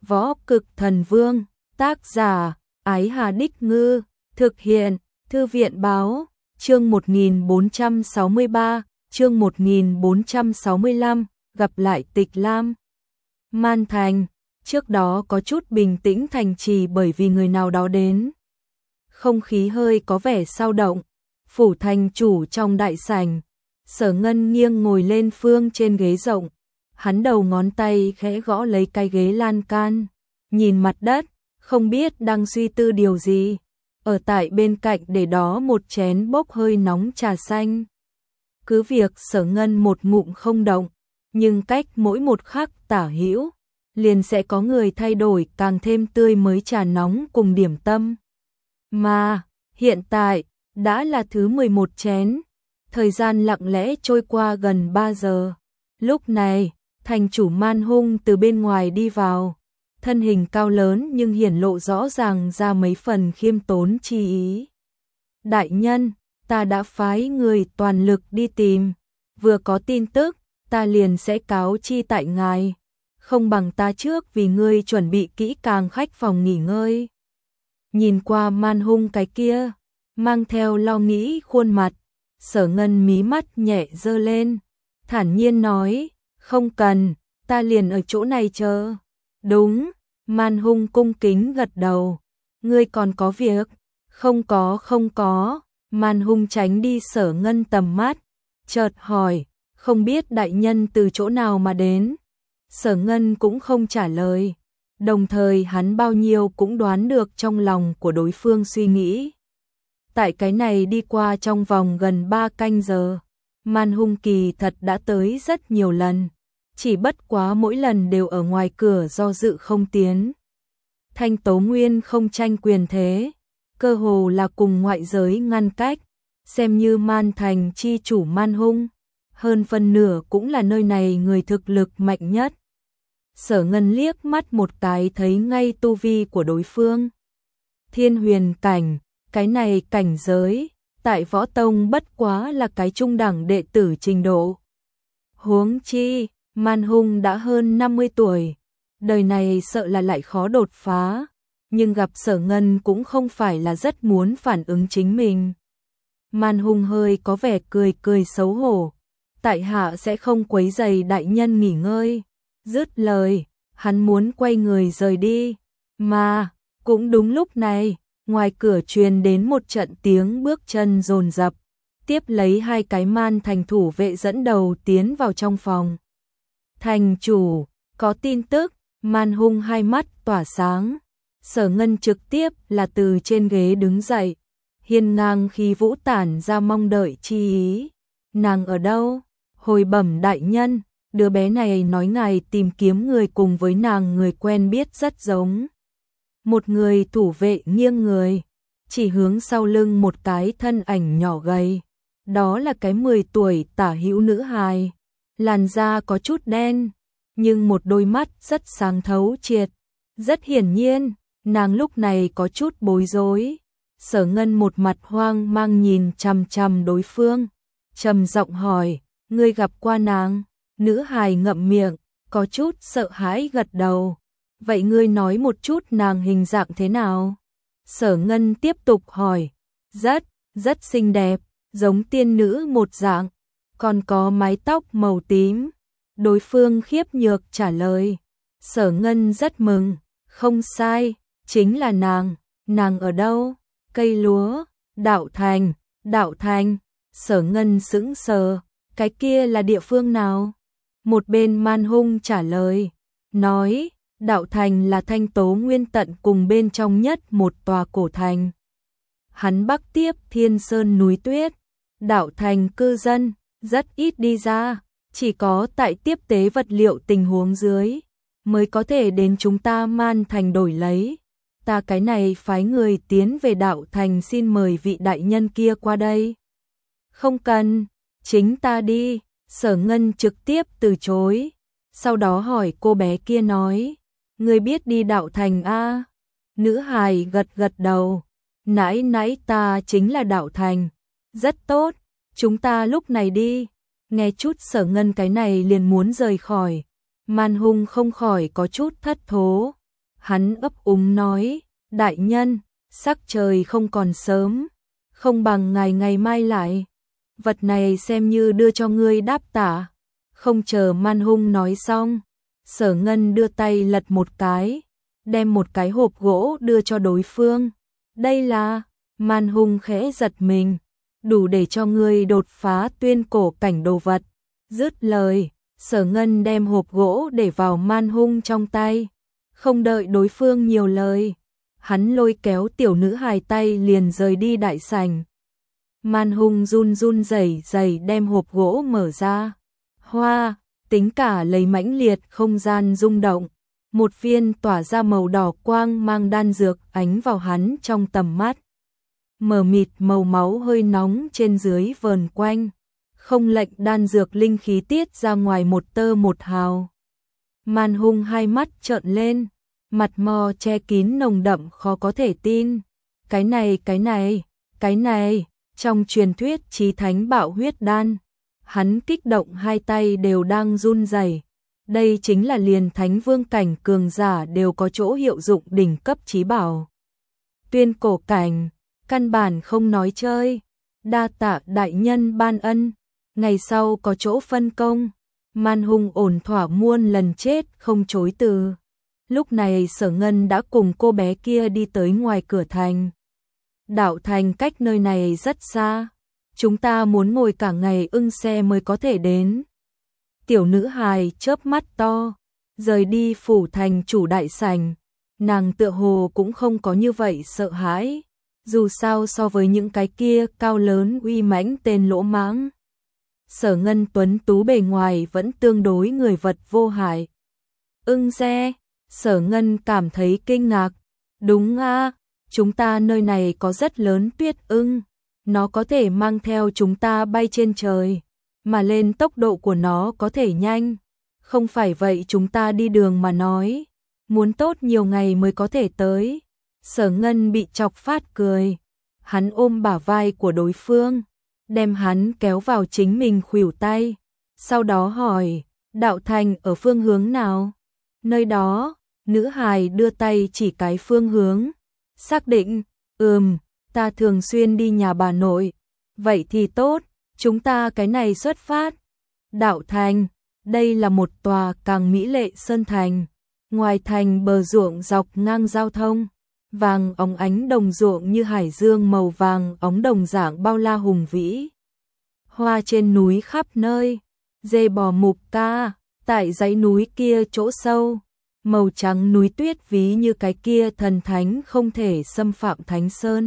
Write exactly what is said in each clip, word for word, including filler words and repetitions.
Võ Cực Thần Vương, tác giả, Ái Hà Đích Ngư, thực hiện, Thư viện Báo, chương một nghìn bốn trăm sáu mươi ba, chương một nghìn bốn trăm sáu mươi lăm, gặp lại Tịch Lam. Man Thành, trước đó có chút bình tĩnh thành trì bởi vì người nào đó đến. Không khí hơi có vẻ sao động, phủ thành chủ trong đại sảnh, Sở Ngân nghiêng ngồi lên phương trên ghế rộng, hắn đầu ngón tay khẽ gõ lấy cái ghế lan can, nhìn mặt đất, không biết đang suy tư điều gì. Ở tại bên cạnh để đó một chén bốc hơi nóng trà xanh. Cứ việc Sở Ngân một ngụm không động, nhưng cách mỗi một khắc tả hữu, liền sẽ có người thay đổi càng thêm tươi mới trà nóng cùng điểm tâm. Mà, hiện tại, đã là thứ mười một chén, thời gian lặng lẽ trôi qua gần ba giờ. Lúc này, thành chủ Man Hung từ bên ngoài đi vào, thân hình cao lớn nhưng hiển lộ rõ ràng ra mấy phần khiêm tốn chi ý. Đại nhân, ta đã phái người toàn lực đi tìm, vừa có tin tức, ta liền sẽ cáo chi tại ngài, không bằng ta trước vì ngươi chuẩn bị kỹ càng khách phòng nghỉ ngơi. Nhìn qua Man Hung cái kia, mang theo lo nghĩ khuôn mặt, Sở Ngân mí mắt nhẹ giơ lên, thản nhiên nói, không cần, ta liền ở chỗ này chờ. Đúng, Man Hung cung kính gật đầu, ngươi còn có việc? Không có không có, Man Hung tránh đi Sở Ngân tầm mắt, chợt hỏi, không biết đại nhân từ chỗ nào mà đến? Sở Ngân cũng không trả lời, đồng thời hắn bao nhiêu cũng đoán được trong lòng của đối phương suy nghĩ. Tại cái này đi qua trong vòng gần ba canh giờ, Man Hung kỳ thật đã tới rất nhiều lần, chỉ bất quá mỗi lần đều ở ngoài cửa do dự không tiến. Thanh Tố Nguyên không tranh quyền thế, cơ hồ là cùng ngoại giới ngăn cách, xem như Man Thành chi chủ Man Hung, hơn phân nửa cũng là nơi này người thực lực mạnh nhất. Sở Ngân liếc mắt một cái thấy ngay tu vi của đối phương. Thiên huyền cảnh, cái này cảnh giới, tại võ tông bất quá là cái trung đẳng đệ tử trình độ. Huống chi, Man Hung đã hơn năm mươi tuổi, đời này sợ là lại khó đột phá, nhưng gặp Sở Ngân cũng không phải là rất muốn phản ứng chính mình. Man Hung hơi có vẻ cười cười xấu hổ, tại hạ sẽ không quấy rầy đại nhân nghỉ ngơi. Dứt lời, hắn muốn quay người rời đi, mà, cũng đúng lúc này, ngoài cửa truyền đến một trận tiếng bước chân dồn dập, tiếp lấy hai cái Man Thành thủ vệ dẫn đầu tiến vào trong phòng. Thành chủ, có tin tức, Man Hung hai mắt tỏa sáng, Sở Ngân trực tiếp là từ trên ghế đứng dậy, hiên ngang khí vũ tản ra mong đợi chi ý. Nàng ở đâu? Hồi bẩm đại nhân, đứa bé này nói ngài tìm kiếm người cùng với nàng người quen biết rất giống. Một người thủ vệ nghiêng người, chỉ hướng sau lưng một cái thân ảnh nhỏ gầy. Đó là cái mười tuổi tả hữu nữ hài, làn da có chút đen, nhưng một đôi mắt rất sáng thấu triệt. Rất hiển nhiên, nàng lúc này có chút bối rối. Sở Ngân một mặt hoang mang nhìn chằm chằm đối phương, trầm giọng hỏi, ngươi gặp qua nàng? Nữ hài ngậm miệng, có chút sợ hãi gật đầu. Vậy ngươi nói một chút nàng hình dạng thế nào? Sở Ngân tiếp tục hỏi. Rất, rất xinh đẹp, giống tiên nữ một dạng, còn có mái tóc màu tím. Đối phương khiếp nhược trả lời. Sở Ngân rất mừng, không sai, chính là nàng. Nàng ở đâu? Cây lúa, Đạo Thành, Đạo Thành. Sở Ngân sững sờ, cái kia là địa phương nào? Một bên Man Hung trả lời, nói, Đạo Thành là Thanh Tố Nguyên tận cùng bên trong nhất một tòa cổ thành. Hắn bắc tiếp Thiên Sơn núi tuyết, Đạo Thành cư dân rất ít đi ra, chỉ có tại tiếp tế vật liệu tình huống dưới mới có thể đến chúng ta Man Thành đổi lấy. Ta cái này phái người tiến về Đạo Thành xin mời vị đại nhân kia qua đây. Không cần, chính ta đi. Sở Ngân trực tiếp từ chối, sau đó hỏi cô bé kia nói, ngươi biết đi Đạo Thành a? Nữ hài gật gật đầu, nãy nãy ta chính là Đạo Thành, rất tốt, chúng ta lúc này đi. Nghe chút Sở Ngân cái này liền muốn rời khỏi, Man Hung không khỏi có chút thất thố, Hắn ấp úng nói, đại nhân, sắc trời không còn sớm, không bằng ngày ngày mai lại. Vật này xem như đưa cho ngươi đáp tạ. Không chờ Man Hung nói xong, Sở Ngân đưa tay lật một cái, đem một cái hộp gỗ đưa cho đối phương. Đây là, Man Hung khẽ giật mình, đủ để cho ngươi đột phá tuyên cổ cảnh đồ vật. Dứt lời, Sở Ngân đem hộp gỗ để vào Man Hung trong tay. Không đợi đối phương nhiều lời, hắn lôi kéo tiểu nữ hài tay liền rời đi đại sảnh. Man Hung run run rẩy rẩy đem hộp gỗ mở ra. Hoa, tính cả lấy mãnh liệt không gian rung động. Một viên tỏa ra màu đỏ quang mang đan dược ánh vào hắn trong tầm mắt. Mờ mịt màu máu hơi nóng trên dưới vờn quanh. Không lệnh đan dược linh khí tiết ra ngoài một tơ một hào. Man Hung hai mắt trợn lên, mặt mò che kín nồng đậm khó có thể tin. Cái này, cái này, cái này, trong truyền thuyết chí thánh bạo huyết đan. Hắn kích động hai tay đều đang run rẩy. Đây chính là liền thánh vương cảnh cường giả đều có chỗ hiệu dụng đỉnh cấp chí bảo. Tuyên cổ cảnh, căn bản không nói chơi. Đa tạ đại nhân ban ân, ngày sau có chỗ phân công. Man Hung ổn thỏa muôn lần chết không chối từ. Lúc này Sở Ngân đã cùng cô bé kia đi tới ngoài cửa thành. Đạo thành cách nơi này rất xa, chúng ta muốn ngồi cả ngày ưng xe mới có thể đến. Tiểu nữ hài chớp mắt to, rời đi phủ thành chủ đại sảnh, nàng tựa hồ cũng không có như vậy sợ hãi, dù sao so với những cái kia cao lớn uy mãnh tên lỗ mãng. Sở Ngân tuấn tú bề ngoài vẫn tương đối người vật vô hại. Ưng xe, Sở Ngân cảm thấy kinh ngạc, đúng a, chúng ta nơi này có rất lớn tuyết ưng, nó có thể mang theo chúng ta bay trên trời, mà lên tốc độ của nó có thể nhanh. Không phải vậy chúng ta đi đường mà nói, muốn tốt nhiều ngày mới có thể tới. Sở Ngân bị chọc phát cười, hắn ôm bả vai của đối phương, đem hắn kéo vào chính mình khuỷu tay, sau đó hỏi, đạo thành ở phương hướng nào? Nơi đó, nữ hài đưa tay chỉ cái phương hướng. Xác định, ừm, ta thường xuyên đi nhà bà nội. Vậy thì tốt, chúng ta cái này xuất phát. Đạo thành, đây là một tòa càng mỹ lệ sơn thành. Ngoài thành bờ ruộng dọc ngang giao thông, vàng óng ánh đồng ruộng như hải dương màu vàng óng đồng dạng bao la hùng vĩ. Hoa trên núi khắp nơi, dê bò mục ca, tại dãy núi kia chỗ sâu. Màu trắng núi tuyết ví như cái kia thần thánh không thể xâm phạm thánh sơn.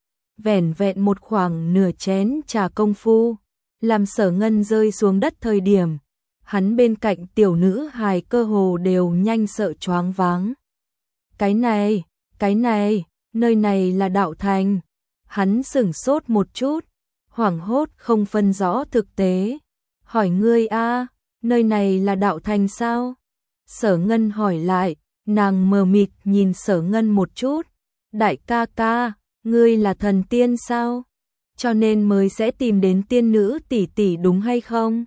Vẻn vẹn một khoảng nửa chén trà công phu, làm Sở Ngân rơi xuống đất thời điểm, hắn bên cạnh tiểu nữ hài cơ hồ đều nhanh sợ choáng váng. Cái này, cái này, nơi này là đạo thành. Hắn sửng sốt một chút, hoảng hốt không phân rõ thực tế. Hỏi ngươi a, nơi này là đạo thành sao? Sở Ngân hỏi lại, nàng mờ mịt nhìn Sở Ngân một chút. Đại ca ca, ngươi là thần tiên sao? Cho nên mới sẽ tìm đến tiên nữ tỷ tỷ đúng hay không?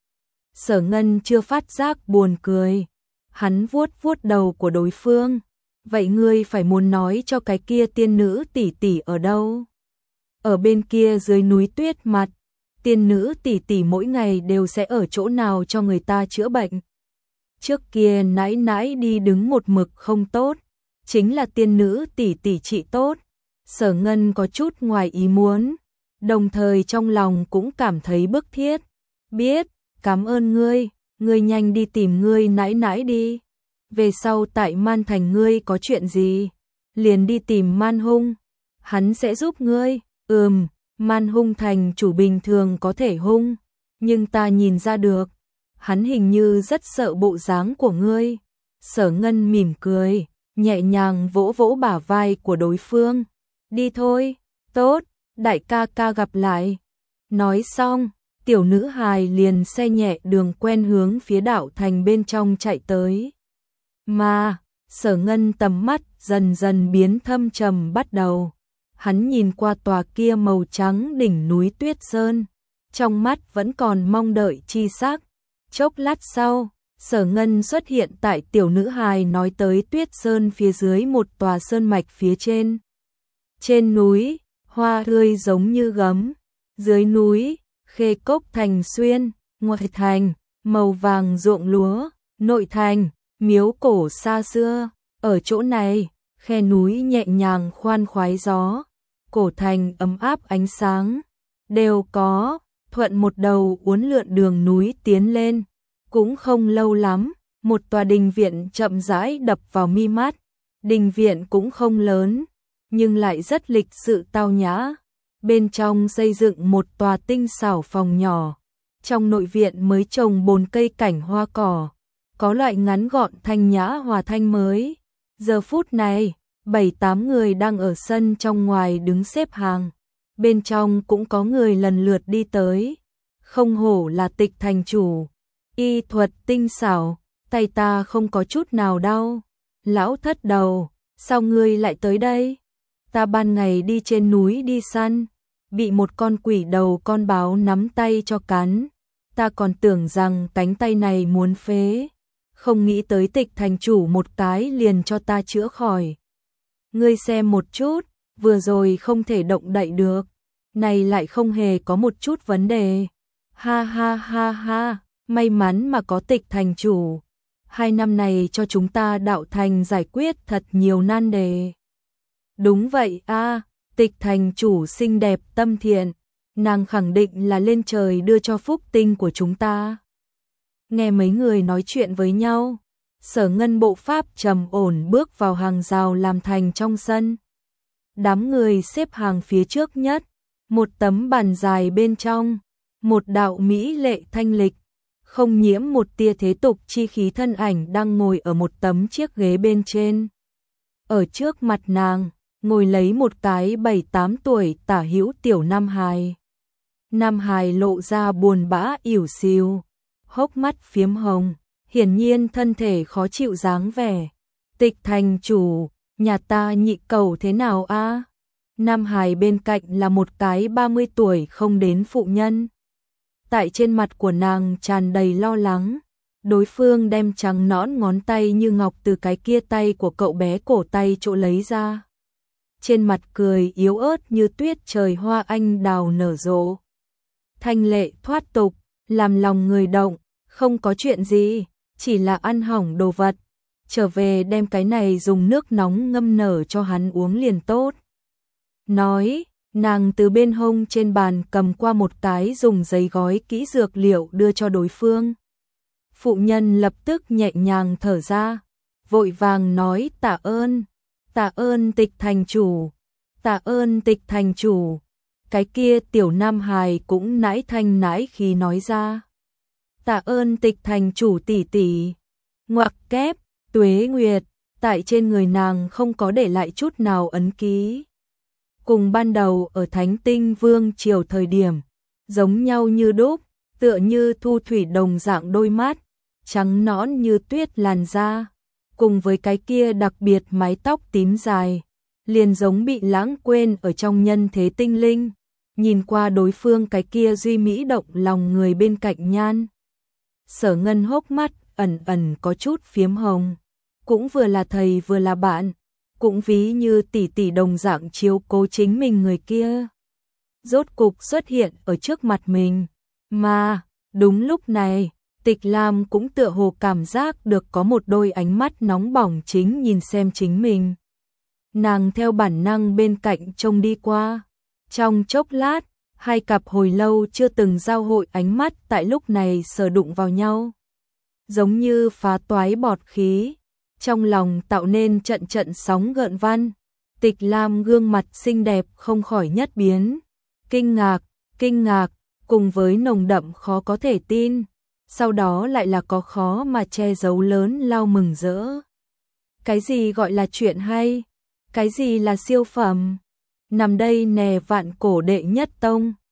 Sở Ngân chưa phát giác buồn cười. Hắn vuốt vuốt đầu của đối phương. Vậy ngươi phải muốn nói cho cái kia tiên nữ tỷ tỷ ở đâu? Ở bên kia dưới núi tuyết mặt. Tiên nữ tỷ tỷ mỗi ngày đều sẽ ở chỗ nào cho người ta chữa bệnh? Trước kia nãi nãi đi đứng một mực không tốt, chính là tiên nữ tỷ tỷ trị tốt. Sở Ngân có chút ngoài ý muốn, đồng thời trong lòng cũng cảm thấy bức thiết. Biết, cảm ơn ngươi, ngươi nhanh đi tìm ngươi nãi nãi đi. Về sau tại Man Thành ngươi có chuyện gì, liền đi tìm Man Hung, hắn sẽ giúp ngươi. Ừm, Man Hung thành chủ bình thường có thể hung, nhưng ta nhìn ra được, hắn hình như rất sợ bộ dáng của ngươi. Sở Ngân mỉm cười, nhẹ nhàng vỗ vỗ bả vai của đối phương. Đi thôi, tốt, đại ca ca gặp lại. Nói xong, tiểu nữ hài liền xe nhẹ đường quen hướng phía đạo thành bên trong chạy tới. Mà, Sở Ngân tầm mắt dần dần biến thâm trầm bắt đầu. Hắn nhìn qua tòa kia màu trắng đỉnh núi tuyết sơn, trong mắt vẫn còn mong đợi chi sắc. Chốc lát sau, Sở Ngân xuất hiện tại tiểu nữ hài nói tới Tuyết Sơn phía dưới một tòa sơn mạch phía trên. Trên núi, hoa tươi giống như gấm, dưới núi, khê cốc thành xuyên, ngoại thành, màu vàng ruộng lúa, nội thành, miếu cổ xa xưa, ở chỗ này, khe núi nhẹ nhàng khoan khoái gió, cổ thành ấm áp ánh sáng, đều có, thuận một đầu uốn lượn đường núi tiến lên, cũng không lâu lắm, một tòa đình viện chậm rãi đập vào mi mắt, đình viện cũng không lớn, nhưng lại rất lịch sự tao nhã, bên trong xây dựng một tòa tinh xảo phòng nhỏ, trong nội viện mới trồng bồn cây cảnh hoa cỏ, có loại ngắn gọn thanh nhã hòa thanh mới. Giờ phút này, bảy tám người đang ở sân trong ngoài đứng xếp hàng, bên trong cũng có người lần lượt đi tới, không hổ là Tịch thành chủ, y thuật tinh xảo, tay ta không có chút nào đau. Lão thất đầu, sao ngươi lại tới đây? Ta ban ngày đi trên núi đi săn, bị một con quỷ đầu con báo nắm tay cho cắn, ta còn tưởng rằng cánh tay này muốn phế, không nghĩ tới Tịch thành chủ một cái liền cho ta chữa khỏi. Ngươi xem một chút, vừa rồi không thể động đậy được, này lại không hề có một chút vấn đề. Ha ha ha ha, may mắn mà có Tịch thành chủ, hai năm này cho chúng ta đạo thành giải quyết thật nhiều nan đề. Đúng vậy a, Tịch thành chủ xinh đẹp tâm thiện, nàng khẳng định là lên trời đưa cho phúc tinh của chúng ta. Nghe mấy người nói chuyện với nhau, Sở Ngân bộ pháp trầm ổn bước vào hàng rào làm thành trong sân. Đám người xếp hàng phía trước nhất, một tấm bàn dài bên trong, một đạo mỹ lệ thanh lịch, không nhiễm một tia thế tục chi khí thân ảnh đang ngồi ở một tấm chiếc ghế bên trên. Ở trước mặt nàng, ngồi lấy một cái bảy tám tuổi tả hữu tiểu nam hài. Nam hài lộ ra buồn bã ỉu xìu, hốc mắt phiếm hồng, hiển nhiên thân thể khó chịu dáng vẻ. Tịch thành chủ, nhà ta nhị cầu thế nào a? Nam hài bên cạnh là một cái ba mươi tuổi không đến phụ nhân. Tại trên mặt của nàng tràn đầy lo lắng, đối phương đem trắng nõn ngón tay như ngọc từ cái kia tay của cậu bé cổ tay chỗ lấy ra. Trên mặt cười yếu ớt như tuyết trời hoa anh đào nở rộ. Thanh lệ thoát tục, làm lòng người động, không có chuyện gì, chỉ là ăn hỏng đồ vật. Trở về đem cái này dùng nước nóng ngâm nở cho hắn uống liền tốt. Nói, nàng từ bên hông trên bàn cầm qua một cái dùng giấy gói kỹ dược liệu đưa cho đối phương. Phụ nhân lập tức nhẹ nhàng thở ra, vội vàng nói tạ ơn, tạ ơn Tịch thành chủ, tạ ơn Tịch thành chủ. Cái kia tiểu nam hài cũng nãi thanh nãi khí nói ra. Tạ ơn Tịch thành chủ tỷ tỷ. Ngoặc kép, Tuế Nguyệt, tại trên người nàng không có để lại chút nào ấn ký. Cùng ban đầu ở Thánh Tinh Vương triều thời điểm, giống nhau như đúc, tựa như thu thủy đồng dạng đôi mắt, trắng nõn như tuyết làn da, cùng với cái kia đặc biệt mái tóc tím dài, liền giống bị lãng quên ở trong nhân thế tinh linh. Nhìn qua đối phương cái kia duy mỹ động lòng người bên cạnh nhan. Sở Ngân hốc mắt ẩn ẩn có chút phiếm hồng, cũng vừa là thầy vừa là bạn, cũng ví như tỷ tỷ đồng dạng chiếu cố chính mình người kia. Rốt cục xuất hiện ở trước mặt mình, mà đúng lúc này, Tịch Lam cũng tựa hồ cảm giác được có một đôi ánh mắt nóng bỏng chính nhìn xem chính mình. Nàng theo bản năng bên cạnh trông đi qua. Trong chốc lát, hai cặp hồi lâu chưa từng giao hội ánh mắt tại lúc này sờ đụng vào nhau. Giống như phá toái bọt khí, trong lòng tạo nên trận trận sóng gợn văn. Tịch Lam gương mặt xinh đẹp không khỏi nhất biến. Kinh ngạc, kinh ngạc, cùng với nồng đậm khó có thể tin. Sau đó lại là có khó mà che giấu lớn lao mừng rỡ. Cái gì gọi là chuyện hay? Cái gì là siêu phẩm? Nằm đây nè vạn cổ đệ nhất tông,